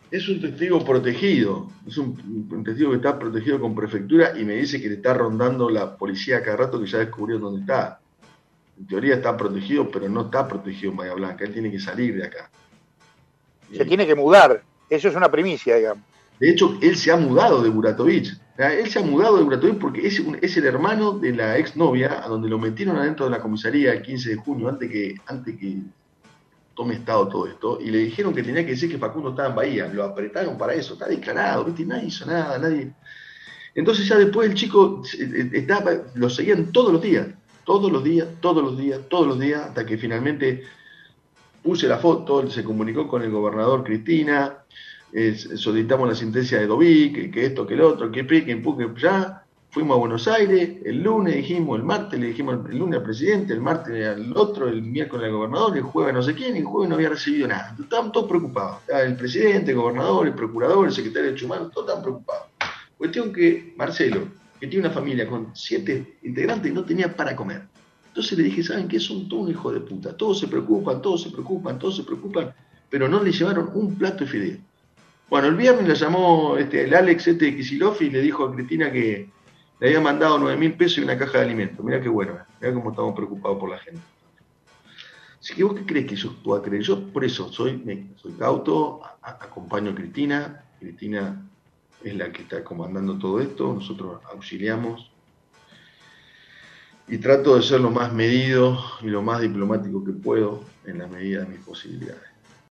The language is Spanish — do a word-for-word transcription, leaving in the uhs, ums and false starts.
Es un testigo protegido, es un, un testigo que está protegido con prefectura y me dice que le está rondando la policía cada rato que ya descubrió dónde está. En teoría está protegido, pero no está protegido en Bahía Blanca, él tiene que salir de acá. Se Eh, tiene que mudar. Eso es una primicia, digamos. De hecho, él se ha mudado de Buratovich. Él se ha mudado de Buratovich porque es, un, es el hermano de la exnovia, a donde lo metieron adentro de la comisaría el quince de junio, antes que, antes que tome estado todo esto, y le dijeron que tenía que decir que Facundo estaba en Bahía. Lo apretaron para eso, está declarado, ¿viste? Nadie hizo nada, nadie. Entonces ya después el chico estaba, lo seguían todos los días, todos los días, todos los días, todos los días, hasta que finalmente puse la foto, se comunicó con el gobernador Cristina, eh, solicitamos la sentencia de Dovic, que, que esto, que el otro, que pique, que ya, fuimos a Buenos Aires, el lunes dijimos, el martes le dijimos el lunes al presidente, el martes al otro, el miércoles al gobernador, el jueves no sé quién, y el jueves no había recibido nada. Estaban todos preocupados, el presidente, el gobernador, el procurador, el secretario de Derechos Humanos, todos estaban preocupados. Cuestión que Marcelo, que tiene una familia con siete integrantes, no tenía para comer. Entonces le dije, ¿saben qué? Son todos hijos de puta. Todos se preocupan, todos se preocupan, todos se preocupan, pero no le llevaron un plato de fideo. Bueno, el viernes le llamó este, el Alex este de Kicillof y le dijo a Cristina que le había mandado nueve mil pesos y una caja de alimentos. Mirá qué bueno, mirá cómo estamos preocupados por la gente. Así que vos qué crees que yo pueda creer. Yo por eso soy, soy cauto, a, a, acompaño a Cristina. Cristina es la que está comandando todo esto, nosotros auxiliamos y trato de ser lo más medido y lo más diplomático que puedo en la medida de mis posibilidades.